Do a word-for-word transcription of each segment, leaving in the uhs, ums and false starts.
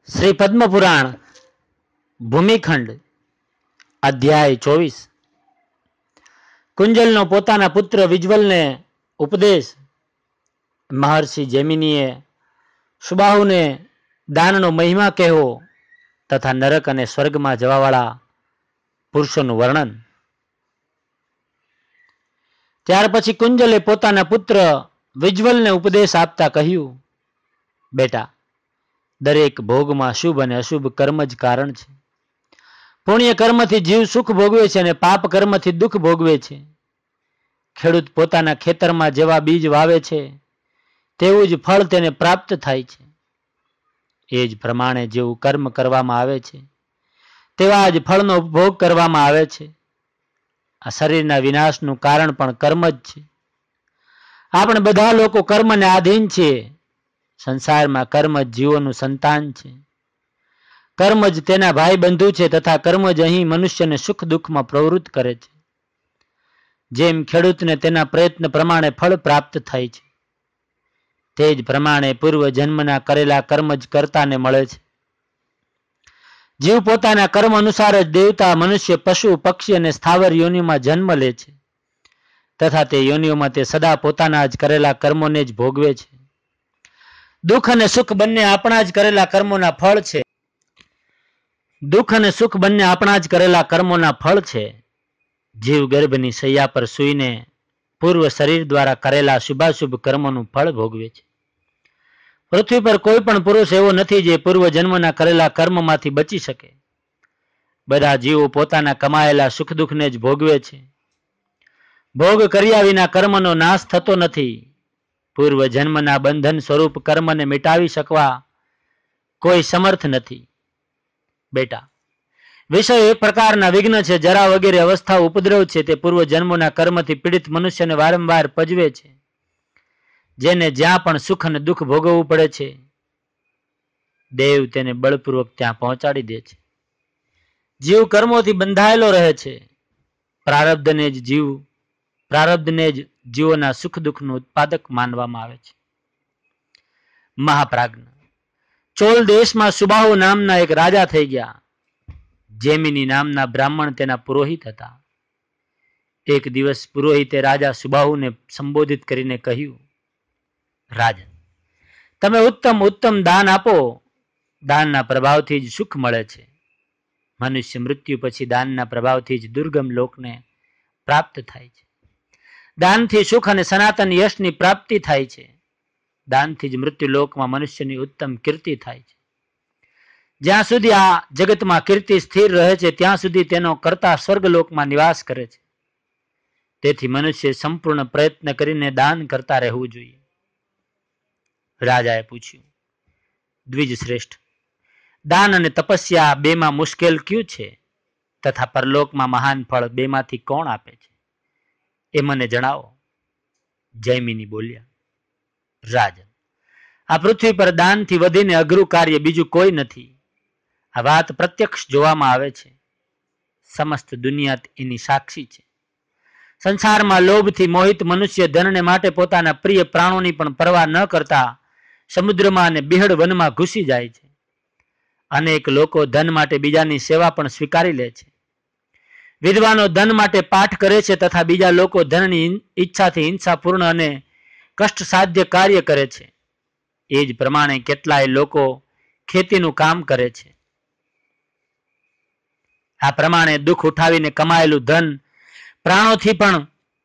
શ્રી પદ્મપુરાણ ભૂમિખંડ અધ્યાય ચોવીસ. કુંજલનો પોતાના પુત્ર વિજ્વલને ઉપદેશ. મહર્ષિ જૈમિનીએ સુબાહુને દાનનો મહિમા કહેવો તથા નરક અને સ્વર્ગમાં જવાવાળા પુરુષોનું વર્ણન. ત્યાર પછી કુંજલે પોતાના પુત્ર વિજ્વલને ઉપદેશ આપતા કહ્યું, બેટા, દરેક ભોગમાં શુભ અને અશુભ કર્મ જ કારણ છે. પુણ્ય કર્મથી જીવ સુખ ભોગવે છે અને પાપ કર્મથી દુઃખ ભોગવે છે. ખેડૂત પોતાના ખેતરમાં જેવા બીજ વાવે છે તેવું જ ફળ તેને પ્રાપ્ત થાય છે. એ જ પ્રમાણે જેવું કર્મ કરવામાં આવે છે તેવા જ ફળનો ભોગ કરવામાં આવે છે. આ શરીરના વિનાશનું કારણ પણ કર્મ જ છે. આપણે બધા લોકો કર્મને આધીન છીએ. સંસારમાં કર્મ જ જીવોનું સંતાન છે. કર્મ જ તેના ભાઈ બંધુ છે તથા કર્મ જ અહીં મનુષ્યને સુખ દુઃખમાં પ્રવૃત્ત કરે છે. જેમ ખેડૂતને તેના પ્રયત્ન પ્રમાણે ફળ પ્રાપ્ત થાય છે તે જ પ્રમાણે પૂર્વ જન્મના કરેલા કર્મ જ કર્તાને મળે છે. જીવ પોતાના કર્મ અનુસાર જ દેવતા, મનુષ્ય, પશુ, પક્ષી અને સ્થાવર યોનિમાં જન્મ લે છે તથા તે યોનિઓમાં તે સદા પોતાના જ કરેલા કર્મોને જ ભોગવે છે. દુઃખ અને સુખ બંને આપણા જ કરેલા કર્મોના ફળ છે. દુઃખ અને સુખ બંને આપણા જ કરેલા કર્મોના ફળ છે. જીવ ગર્ભની શૈયા પર સૂઈને પૂર્વ શરીર દ્વારા કરેલા શુભાશુભ કર્મોનું ફળ ભોગવે છે. પૃથ્વી પર કોઈ પણ પુરુષ એવો નથી જે પૂર્વ જન્મના કરેલા કર્મમાંથી બચી શકે. બધા જીવો પોતાના કમાયેલા સુખ દુઃખને જ ભોગવે છે. ભોગ કર્યા વિના કર્મનો નાશ થતો નથી. પૂર્વ જન્મના બંધન સ્વરૂપ કર્મને મિટાવી શકવા કોઈ સમર્થ નથી. બેટા, વિષય એક પ્રકારના વિઘ્ન છે. જરા વગેરે અવસ્થા ઉપદ્રવ છે તે પૂર્વ જન્મોના કર્મથી પીડિત મનુષ્યને વારંવાર પજવે છે. જેને જ્યાં પણ સુખ અને દુઃખ ભોગવવું પડે છે દેવ તેને બળપૂર્વક ત્યાં પહોંચાડી દે છે. જીવ કર્મોથી બંધાયેલો રહે છે. પ્રારબ્ધને જ જીવ પ્રારબ્ધને જ જીવોના સુખ દુઃખનું ઉત્પાદક માનવામાં આવે છે. મહાપ્રાજ્ઞ ચોલ દેશમાં સુબાહુ નામના એક રાજા થઈ ગયા. જૈમિની નામના બ્રાહ્મણ તેના પુરોહિત હતા. એક દિવસ પુરોહિતે રાજા સુબાહુને સંબોધિત કરીને કહ્યું, રાજન, તમે ઉત્તમ ઉત્તમ દાન આપો. દાનના પ્રભાવથી જ સુખ મળે છે. મનુષ્ય મૃત્યુ પછી દાનના પ્રભાવથી જ દુર્ગમ લોકને પ્રાપ્ત થાય છે. દાનથી સુખ અને સનાતન યશની પ્રાપ્તિ થાય છે. દાનથી જ મૃત્યુ લોકમાં મનુષ્યની ઉત્તમ કીર્તિ થાય છે. જ્યાં સુધી આ જગતમાં કીર્તિ સ્થિર રહે છે ત્યાં સુધી તેનો કર્તા સ્વર્ગલોકમાં નિવાસ કરે છે. તેથી મનુષ્ય સંપૂર્ણ પ્રયત્ન કરીને દાન કરતા રહેવું જોઈએ. રાજાએ પૂછ્યું, દ્વિજ શ્રેષ્ઠ, દાન અને તપસ્યા બેમાં મુશ્કેલ ક્યું છે તથા પરલોકમાં મહાન ફળ બેમાંથી કોણ આપે છે એ મને જણાવો. જૈમિની બોલ્યા, રાજન, આ પૃથ્વી પર દાનથી વધીને અઘરું કાર્ય બીજું કોઈ નથી. આ વાત પ્રત્યક્ષ જોવામાં આવે છે. સમસ્ત દુનિયા એની સાક્ષી છે. સંસારમાં લોભથી મોહિત મનુષ્ય ધનને માટે પોતાના પ્રિય પ્રાણોની પણ પરવા ન કરતા સમુદ્રમાં અને બિહડ વનમાં ઘૂસી જાય છે. અનેક લોકો ધન માટે બીજાની સેવા પણ સ્વીકારી લે છે. વિદ્વાનો ધન માટે પાઠ કરે છે તથા બીજા લોકો ધનની ઈચ્છાથી હિંસાપૂર્ણ અને કષ્ટ સાધ્ય કાર્ય કરે છે. એ જ પ્રમાણે કેટલાય લોકો ખેતીનું કામ કરે છે. આ પ્રમાણે દુઃખ ઉઠાવીને કમાયેલું ધન પ્રાણોથી પણ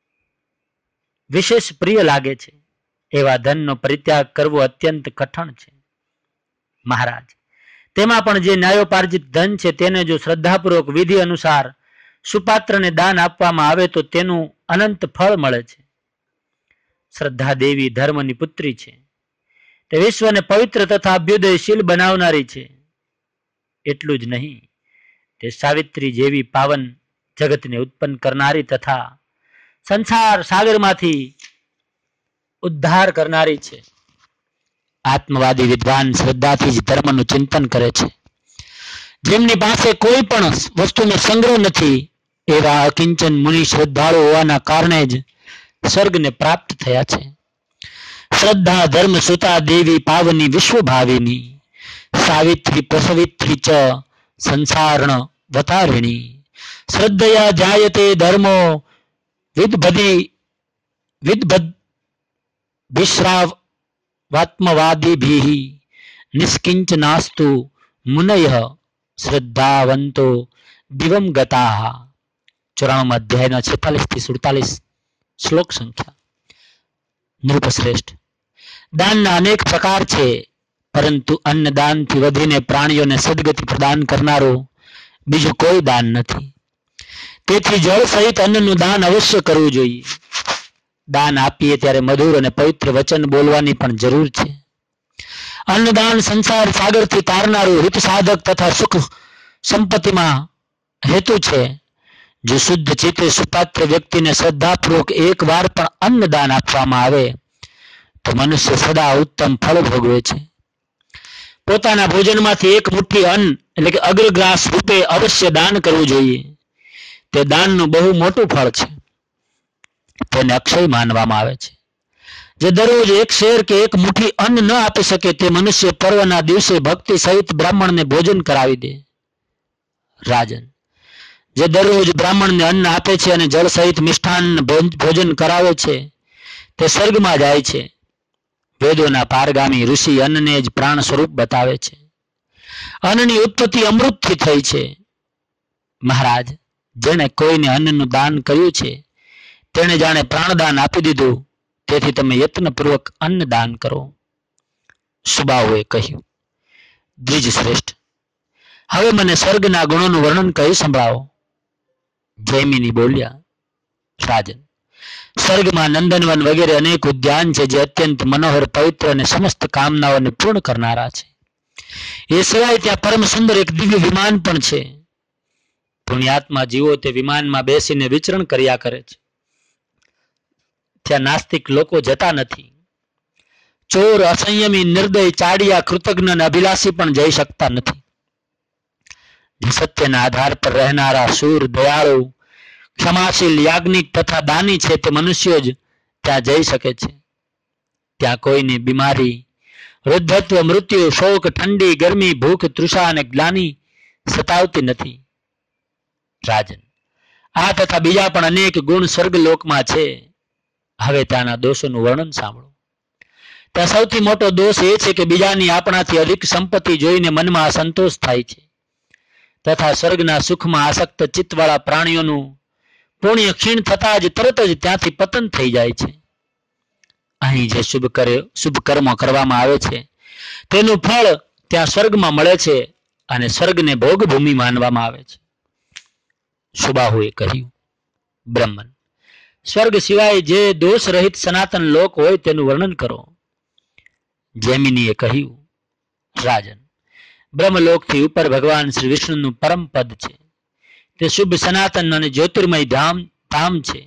વિશેષ પ્રિય લાગે છે. એવા ધનનો પરિત્યાગ કરવો અત્યંત કઠણ છે. મહારાજ, તેમાં પણ જે ન્યાયોપાર્જિત ધન છે તેને જો શ્રદ્ધાપૂર્વક વિધિ અનુસાર સુપાત્રને દાન આપવામાં આવે તો તેનું અનંત ફળ મળે છે. શ્રદ્ધા દેવી ધર્મની પુત્રી છે. તે વિશ્વને પવિત્ર તથા અભ્યુદયશીલ બનાવનારી છે. એટલું જ નહીં, તે સાવિત્રી જેવી પાવન જગતને ઉત્પન્ન કરનારી તથા સંસાર સાગરમાંથી ઉદ્ધાર કરનારી છે. આત્મવાદી વિદ્વાન શ્રદ્ધાથી જ ધર્મનું ચિંતન કરે છે. જેમની પાસે કોઈ પણ વસ્તુનો સંગ્રહ નથી એવા અકિંચન મુનિ શ્રદ્ધાળુ હોવાના કારણે જ સ્વર્ગને પ્રાપ્ત થયા છે. શ્રદ્ધા ધર્મ સુતા દેવી પાવની વિશ્વ ભાવિની સાવિત્રી પ્રસવિત્રી ચ સંસારણ વતારિણી શ્રદ્ધયા જાયતે ધર્મો વિદભદી વિદભદ વિશ્રાવાત્મવાદીભિઃ નિષ્કિંચનાસ્તુ મુનયઃ શ્રદ્ધાવંતો દિવમ ગતાઃ. ચોરાણું અધ્યાયના છેતાલીસ થી સુડતાલીસ શ્લોક સંખ્યા. નૃપશ્રેષ્ઠ, દાનના અનેક પ્રકાર છે, પરંતુ અન્નદાનથી વધીને પ્રાણીઓને સદગતિ પ્રદાન કરનારું બીજું કોઈ દાન નથી. તેથી જળ સહિત અન્નનું દાન અવશ્ય કરવું જોઈએ. દાન આપીએ ત્યારે મધુર અને પવિત્ર વચન બોલવાની પણ જરૂર છે. અન્નદાન સંસાર સાગરથી તારનારું હિત સાધક તથા સુખ સંપત્તિમાં હેતુ છે. જો શુદ્ધ ચિત્તે સુપાત્ર વ્યક્તિને શ્રદ્ધાપૂર્વક એક વાર પણ અન્નદાન આપવામાં આવે તો મનુષ્ય સદા ઉત્તમ ફળ ભોગવે છે. પોતાના ભોજનમાંથી એક મુઠ્ઠી અન્ન એટલે કે અગ્રગ્રાસ રૂપે અવશ્ય દાન કરવું જોઈએ. તે દાનનું બહુ મોટું ફળ છે. તેને અક્ષય માનવામાં આવે છે. જે દરરોજ એક શેર કે એક મુઠ્ઠી અન્ન ન આપી શકે તે મનુષ્ય પર્વના દિવસે ભક્તિ સહિત બ્રાહ્મણને ભોજન કરાવી દે. રાજન, જે દરરોજ બ્રાહ્મણને અન્ન આપે છે અને જળ સહિત મિષ્ટાન ભોજન કરાવે છે તે સ્વર્ગમાં જાય છે. વેદોના પારગામી ઋષિ અન્નને જ પ્રાણ સ્વરૂપ બતાવે છે. અન્નની ઉત્પત્તિ અમૃતથી થઈ છે. મહારાજ, જેણે કોઈને અન્નનું દાન કર્યું છે તેણે જાણે પ્રાણદાન આપી દીધું. તેથી તમે યત્નપૂર્વક અન્ન દાન કરો. સુબાહુએ કહ્યું, દ્વિજ શ્રેષ્ઠ, હવે મને સ્વર્ગના ગુણોનું વર્ણન કહી સંભળાવો. જૈમિની બોલ્યા, રાજન, સ્વર્ગમાં નંદનવન વગેરે અનેક ઉદ્યાન છે જે અત્યંત મનોહર, પવિત્ર અને સમસ્ત કામનાઓને પૂર્ણ કરનારા છે. એ સિવાય ત્યાં પરમ સુંદર એક દિવ્ય વિમાન પણ છે. પુણ્યાત્મા જીવો તે વિમાનમાં બેસીને વિચરણ કર્યા કરે છે. ત્યાં નાસ્તિક લોકો જતા નથી. ચોર, અસંયમી, નિર્દય, ચાડિયા, કૃતજ્ઞ અને અભિલાષી પણ જઈ શકતા નથી. જે સત્યના આધાર પર રહેનારા શૂર, દયાળુ, ક્ષમાશીલ, યાજ્ઞિક તથા દાની છે તે મનુષ્યો જ ત્યાં જઈ શકે છે. ત્યાં કોઈની બીમારી, વૃદ્ધત્વ, મૃત્યુ, શોક, ઠંડી, ગરમી, ભૂખ, તૃષા અને ગ્લાની સતાવતી નથી. રાજન, આ તથા બીજા પણ અનેક ગુણ સ્વર્ગલોકમાં છે. હવે ત્યાંના દોષોનું વર્ણન સાંભળો. ત્યાં સૌથી મોટો દોષ એ છે કે બીજાની આપણાથી અધિક સંપત્તિ જોઈને મનમાં અસંતોષ થાય છે તથા સ્વર્ગના સુખમાં આસક્ત ચિત્તવાળા પ્રાણીઓનું પુણ્ય ક્ષીણ થતા જ તરત જ ત્યાંથી પતન થઈ જાય છે. અહીં જે શુભ કરે શુભ કર્મો કરવામાં આવે છે તેનું ફળ ત્યાં સ્વર્ગમાં મળે છે અને સ્વર્ગને ભોગભૂમિ માનવામાં આવે છે. સુબાહુએ કહ્યું, બ્રહ્મન, સ્વર્ગ સિવાય જે દોષ રહિત સનાતન લોક હોય તેનું વર્ણન કરો. જૈમિનીએ કહ્યું, રાજન, બ્રહ્મલોકથી ઉપર ભગવાન શ્રી વિષ્ણુનું પરમ પદ છે. તે શુભ સનાતન અને જ્યોતિર્મય ધામ ધામ છે.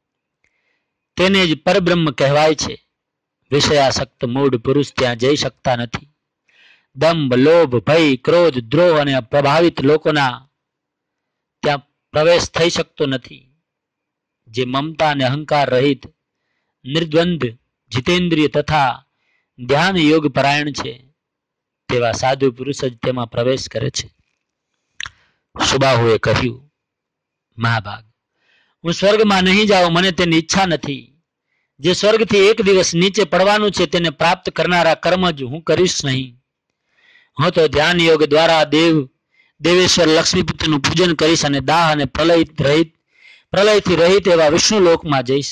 તેને જ પરબ્રહ્મ કહેવાય છે. વિષયાસક્ત મૂઢ પુરુષ ત્યાં જઈ શકતા નથી. દંભ, લોભ, ભય, ક્રોધ, દ્રોહ અને પ્રભાવિત લોકોના ત્યાં પ્રવેશ થઈ શકતો નથી. જે મમતા અને અહંકાર રહિત, નિર્દ્વંદ, જીતેન્દ્રિય તથા ધ્યાન યોગ પરાયણ છે તેવા સાધુ પુરુષ જ તેમાં પ્રવેશ કરે છે. સુબાહુએ કહ્યું, મહાભાગ, હું સ્વર્ગમાં નહીં જાઉં, મને તેની ઈચ્છા નથી. જે સ્વર્ગથી એક દિવસ નીચે પડવાનું છે તેને પ્રાપ્ત કરનારા કર્મ જ હું કરીશ નહીં. હું તો ધ્યાન યોગ દ્વારા દેવ દેવેશ્વર લક્ષ્મીપતિનું પૂજન કરીશ અને દાહ અને પ્રલય રહિત પ્રલયથી રહિત એવા વિષ્ણુ લોકમાં જઈશ.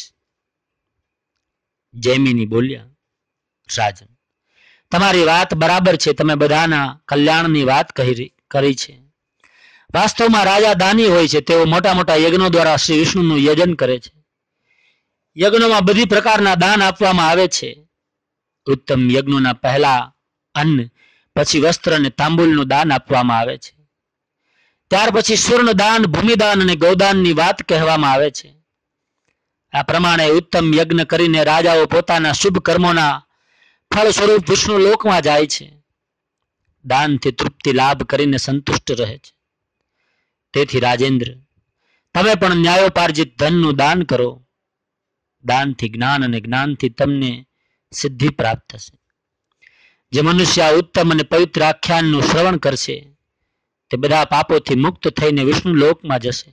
જૈમિની બોલ્યા, રાજન, તમારી વાત બરાબર છે. તમે બધાના કલ્યાણની વાત કહી કરી છે. વાસ્તવમાં રાજા દાની હોય છે. તેઓ મોટા મોટા યજ્ઞો દ્વારા શ્રી વિષ્ણુનું યજન કરે છે. યજ્ઞોમાં બધી પ્રકારના દાન આપવામાં આવે છે. ઉત્તમ યજ્ઞોના પહેલા અન્ન, પછી વસ્ત્ર અને તાંબુલનું દાન આપવામાં આવે છે. ત્યાર પછી સ્વર્ણ દાન, ભૂમિદાન અને ગૌદાનની વાત કહેવામાં આવે છે. આ પ્રમાણે ઉત્તમ યજ્ઞ કરીને રાજાઓ પોતાના શુભ કર્મોના ફળ સ્વરૂપ વિષ્ણુ લોકમાં જાય છે. દાનથી તૃપ્તિ લાભ કરીને સંતુષ્ટ રહે છે. તેથી રાજેન્દ્ર, તમે પણ ન્યાયોપાર્જિત ધનનું દાન કરો. દાનથી જ્ઞાન અને જ્ઞાનથી તમને સિદ્ધિ પ્રાપ્ત થશે. જે મનુષ્ય આ ઉત્તમ અને પવિત્ર આખ્યાનનું શ્રવણ કરશે તે બધા પાપોથી મુક્ત થઈને વિષ્ણુ લોકમાં જશે.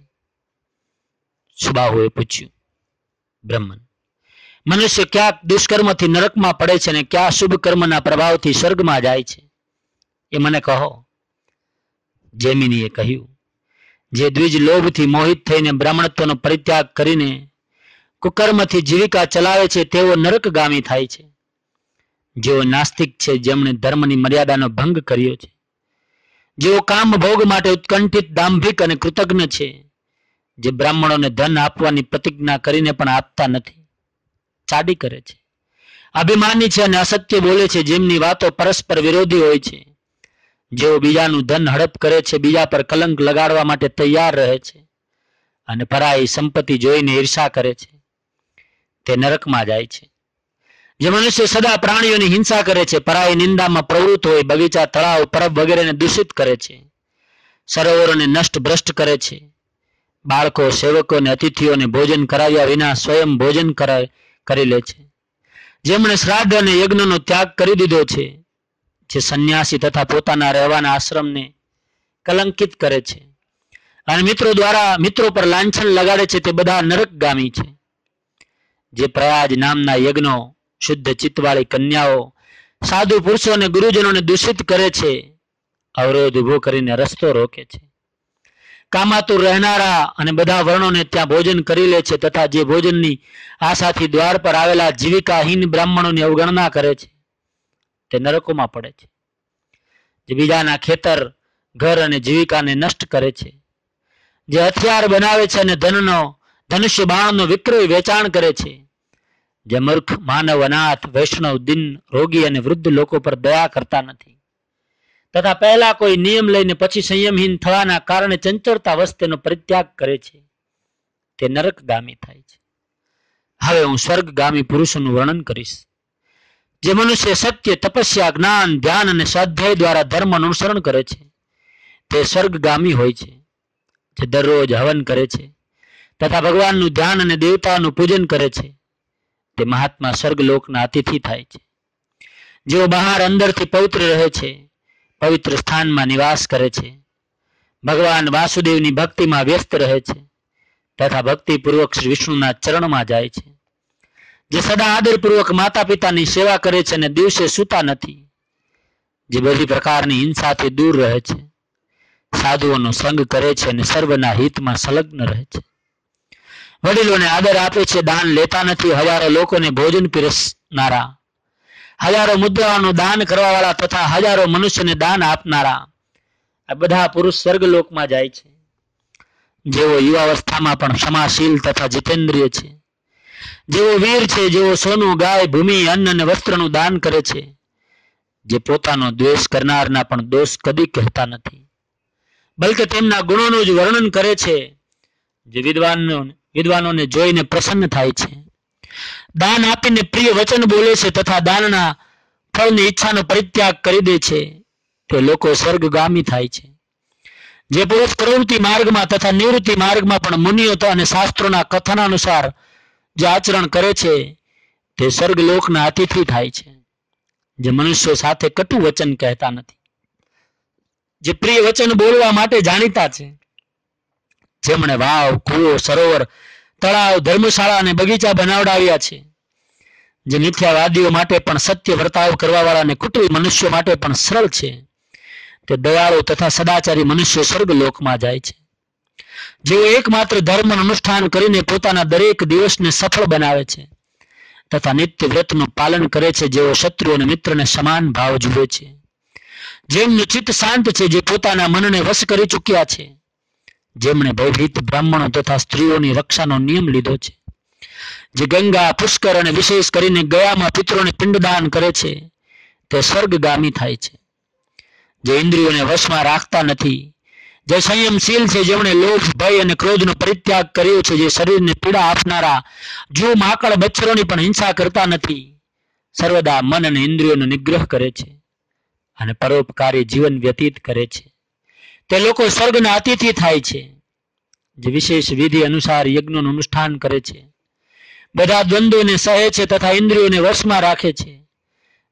સુબાહુએ પૂછ્યું, બ્રહ્મન, મનુષ્ય ક્યાંક દુષ્કર્મથી નરકમાં પડે છે અને ક્યાં શુભ કર્મના પ્રભાવથી સ્વર્ગમાં જાય છે, એ મને કહો. જૈમિનીએ કહ્યું, જે દ્વિજ લોભથી મોહિત થઈને બ્રાહ્મણત્વનો પરિત્યાગ કરીને કુકર્મથી જીવિકા ચલાવે છે તેઓ નરકગામી થાય છે. જેઓ નાસ્તિક છે, જેમણે ધર્મની મર્યાદાનો ભંગ કર્યો છે, જેઓ કામ ભોગ માટે ઉત્કંઠિત, દાંભિક અને કૃતજ્ઞ છે, જે બ્રાહ્મણોને ધન આપવાની પ્રતિજ્ઞા કરીને પણ આપતા નથી, ચાડી કરે છે, અભિમાની છે અને અસત્ય બોલે છે, જેમની વાતો પરસ્પર વિરોધી હોય છે, જેઓ બીજાનું ધન હડપ કરે છે, બીજા પર કલંક લગાડવા માટે તૈયાર રહે છે અને પરાઈ સંપત્તિ જોઈને ઈર્ષા કરે છે, તે નરકમાં જાય છે. જે મનુષ્ય સદા પ્રાણીઓની હિંસા કરે છે, પરાઈ નિંદામાં પ્રવૃત્ત હોય, બગીચા, તળાવ, પરબ વગેરેને દૂષિત કરે છે, સરોવરોને નષ્ટ ભ્રષ્ટ કરે છે, બાળકો, સેવકો અને અતિથિઓને ભોજન કરાવ્યા વિના સ્વયં ભોજન કરી લે છે, જેમણે શ્રાદ્ધ અને યજ્ઞનો ત્યાગ કરી દીધો છે, જે સંન્યાસી તથા પોતાના રહેવાના આશ્રમને કલંકિત કરે છે અને મિત્રો દ્વારા મિત્રો પર લાંછન લગાડે છે, તે બધા નરકગામી છે. જે પ્રયાજ નામના યજ્ઞો, શુદ્ધ ચિત્તવાળી કન્યાઓ, સાધુ પુરુષો અને ગુરુજનોને દૂષિત કરે છે, અવરોધ ઉભો કરીને રસ્તો રોકે છે, કામાતુર રહેનારા અને બધા વર્ણોને ત્યાં ભોજન કરી લે છે તથા જે ભોજનની આશાથી દ્વાર પર આવેલા જીવિકાહીન બ્રાહ્મણોની અવગણના કરે છે, તે નરકોમાં પડે છે. જે બીજાના ખેતર, ઘર અને જીવિકાને નષ્ટ કરે છે, જે હથિયાર બનાવે છે અને ધનનો ધનુષ્ય બાણનો વિક્રય વેચાણ કરે છે, જે મૂર્ખ, માનવ, અનાથ, વૈષ્ણવ, દિન, રોગી અને વૃદ્ધ લોકો પર દયા કરતા નથી તથા પહેલા કોઈ નિયમ લઈને પછી સંયમહીન થવાના કારણે ચંચળતા વસ્તુનો પરિત્યાગ કરે છે, તે નરકગામી થાય છે. હવે હું સ્વર્ગગામી પુરુષોનું વર્ણન કરીશ. જે મનુષ્ય સત્ય, તપસ્યા, જ્ઞાન, ધ્યાન અને સ્વાધ્યાય દ્વારા ધર્મ અનુસરણ કરે છે, તે સ્વર્ગગામી હોય છે. જે દરરોજ હવન કરે છે તથા ભગવાનનું ધ્યાન અને દેવતાનું પૂજન કરે છે, તે મહાત્મા સ્વર્ગલોકના અતિથિ થાય છે. જેઓ બહાર અંદરથી પવિત્ર રહે છે, પવિત્ર સ્થાનમાં નિવાસ કરે છે, ભગવાન વાસુદેવની ભક્તિમાં વ્યસ્ત રહે છે તથા ભક્તિપૂર્વક શ્રી વિષ્ણુના ચરણમાં જાય છે, જે સદા આદરપૂર્વક માતા પિતાની સેવા કરે છે અને દિવસે સૂતા નથી, જે બધી પ્રકારની હિંસાથી દૂર રહે છે, સાધુઓનો સંગ કરે છે અને સર્વના હિતમાં સંલગ્ન રહે છે, વડીલોને આદર આપે છે, દાન લેતા નથી, હજારો લોકોને ભોજન પીરસનારા, હજારો મુદ્રાઓનું દાન કરવાવાળા તથા હજારો મનુષ્યને દાન આપનારા, આ બધા પુરુષ સ્વર્ગલોકમાં જાય છે. જેઓ યુવાવસ્થામાં પણ ક્ષમાશીલ તથા જીતેન્દ્રિય છે, જેઓ વીર છે, જેઓ સોનું, ગાય, ભૂમિ, અન્ન અને વસ્ત્રનું દાન કરે છે, જે પોતાનો દ્વેષ કરનારના પણ દોષ કદી કહેતા નથી, બલકે તેમના ગુણોનું જ વર્ણન કરે છે, જે વિદ્વાનો વિદ્વાનોને જોઈને પ્રસન્ન થાય છે, દાન આપીને પ્રિય વચન બોલે છે તથા દાનના ફળની ઈચ્છાનો પરિત્યાગ કરી દે છે, તે લોકો સ્વર્ગગામી થાય છે. જે પુરુષ પ્રવૃત્તિ માર્ગમાં તથા નિવૃત્તિ માર્ગમાં પણ મુનિઓ અને શાસ્ત્રોના કથનાનુસાર જે આચરણ કરે છે, તે સ્વર્ગલોકના અતિથિ થાય છે. જે મનુષ્યો સાથે કટુ વચન કહેતા નથી, જે પ્રિય વચન બોલવા માટે જાણીતા છે, જેમણે વાવ, કૂવો, સરોવર, તળાવ, ધર્મશાળા અને બગીચા બનાવડાવ્યા છે, જે મિથ્યાવાદીઓ માટે પણ સત્ય વર્તાવ કરવાવાળા અને કુટિલ મનુષ્યો માટે પણ સરળ છે, તે દયાળુ તથા સદાચારી મનુષ્યો સ્વર્ગલોકમાં જાય છે. જેઓ એકમાત્ર ધર્મનું અનુષ્ઠાન કરીને પોતાના દરેક દિવસને સફળ બનાવે છે તથા નિત્ય વ્રતનું પાલન કરે છે, જેઓ શત્રુ અને મિત્રને સમાન ભાવ જુએ છે, જેમનું ચિત્ત શાંત છે, જે પોતાના મનને વશ કરી ચૂક્યા છે, જેમણે ભયભીત બ્રાહ્મણો તથા સ્ત્રીઓની રક્ષાનો નિયમ લીધો છે, જે ગંગા, પુષ્કર અને વિશેષ કરીને ગયામાં પિતરોને પિંડદાન કરે છે, તે સ્વર્ગગામી થાય છે. જે ઇન્દ્રિયોને વશમાં રાખતા નથી, જે સંયમશીલ છે, જેમણે લોભ, ભય અને ક્રોધનો પરિત્યાગ કર્યો છે, જે શરીરને પીડા આપનારા જૂ, માકડ, બચ્ચરોની પણ હિંસા કરતા નથી, સર્વદા મન અને ઇન્દ્રિયોનો નિગ્રહ કરે છે અને પરોપકારી જીવન વ્યતીત કરે છે, તે લોકો સ્વર્ગના અતિથિ થાય છે. જે વિશેષ વિધિ અનુસાર યજ્ઞનું અનુષ્ઠાન કરે છે, બધા દ્વંદ્વોને સહે છે તથા ઇન્દ્રિયોને વશમાં રાખે છે,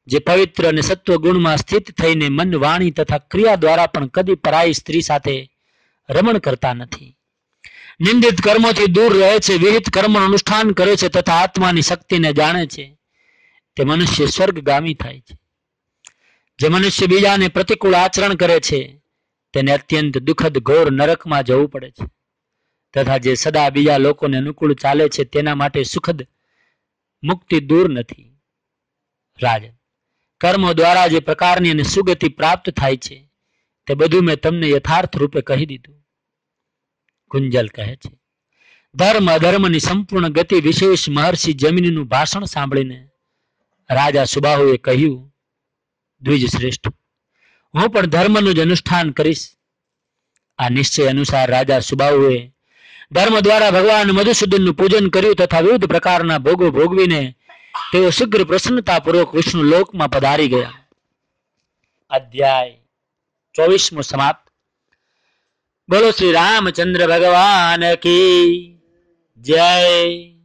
જે પવિત્ર અને સત્વ ગુણમાં સ્થિત થઈને મન, વાણી તથા ક્રિયા દ્વારા પણ કદી પરાઈ સ્ત્રી સાથે રમણ કરતા નથી. નિંદિત કર્મોથી દૂર રહે છે, વિહિત કર્મનું અનુષ્ઠાન કરે છે તથા આત્માની શક્તિને જાણે છે, તે મનુષ્ય સ્વર્ગગામી થાય છે. જે મનુષ્ય બીજાને પ્રતિકૂળ આચરણ કરે છે તેને અત્યંત દુઃખદ ઘોર નરકમાં જવું પડે છે તથા જે સદા બીજા લોકોને અનુકૂળ ચાલે છે તેના માટે સુખદ મુક્તિ દૂર નથી. રાજન, કર્મો દ્વારા જે પ્રકારની અને સુગતિ પ્રાપ્ત થાય છે તે બધું મેં તમને યથાર્થ રૂપે કહી દીધું. કુંજલ કહે છે, ધર્મ અધર્મની સંપૂર્ણ ગતિ વિશેષ મહર્ષિ જૈમિનીનું ભાષણ સાંભળીને રાજા સુબાહુએ કહ્યું, દ્વિજ શ્રેષ્ઠ, હું પણ ધર્મનું જ અનુષ્ઠાન કરીશ. આ નિશ્ચય અનુસાર રાજા સુબાહુએ ધર્મ દ્વારા ભગવાન મધુસૂદનનું પૂજન કર્યું તથા વિવિધ પ્રકારના ભોગો ભોગવીને તેઓ શીઘ્ર પ્રસન્નતાપૂર્વક વિષ્ણુ લોકમાં પધારી ગયા. અધ્યાય ચોવીસમો સમાપ્ત. બોલો શ્રી રામચંદ્ર ભગવાન કી જય.